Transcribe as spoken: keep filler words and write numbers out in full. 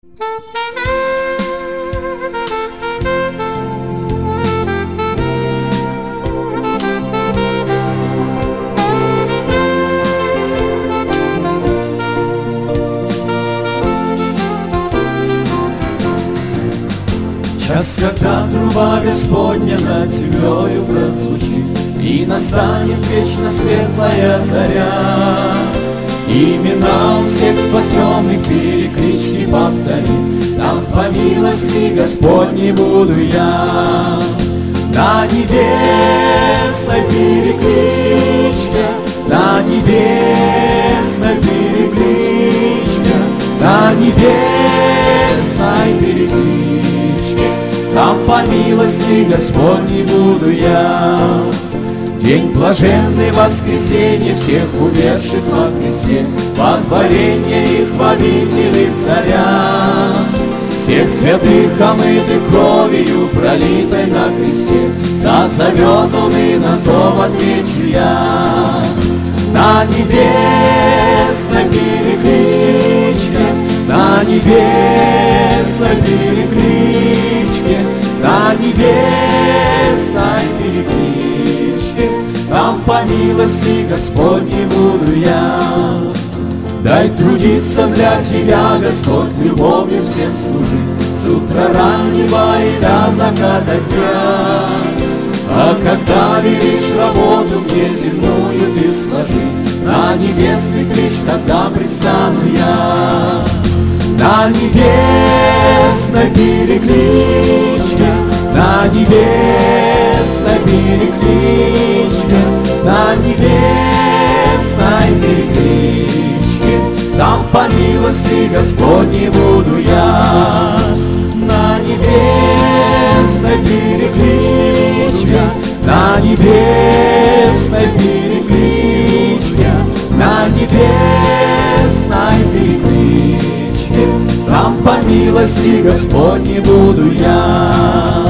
Час, когда труба Господня над землею прозвучит, и настанет вечно светлая заря. Имена у всех спасенных переклички повторим, там по милости Господней буду я. На небесной перекличке, на небесной перекличке, на небесной перекличке, там по милости Господней буду я. День блаженный, воскресенье всех умерших во Христе, водворение их в обители царя. Всех святых, омытых кровью, пролитой на кресте, созовет он, и на зов отвечу я. На небесной перекличке, на небесной перекличке, на небесной перекличке, там по милости Господней буду я. Дай трудиться для Тебя, Господь, любовью всем служить, с утра раннего и до заката дня. А когда велишь работу мне земную Ты сложи, на небесный клич тогда предстану я. На небесной перекличке, на небесной перекличке, на небесной перекличке, там по милости Господней буду я. На небесной перекличке, на небесной перекличке, на небесной перекличке, там по милости Господней буду я.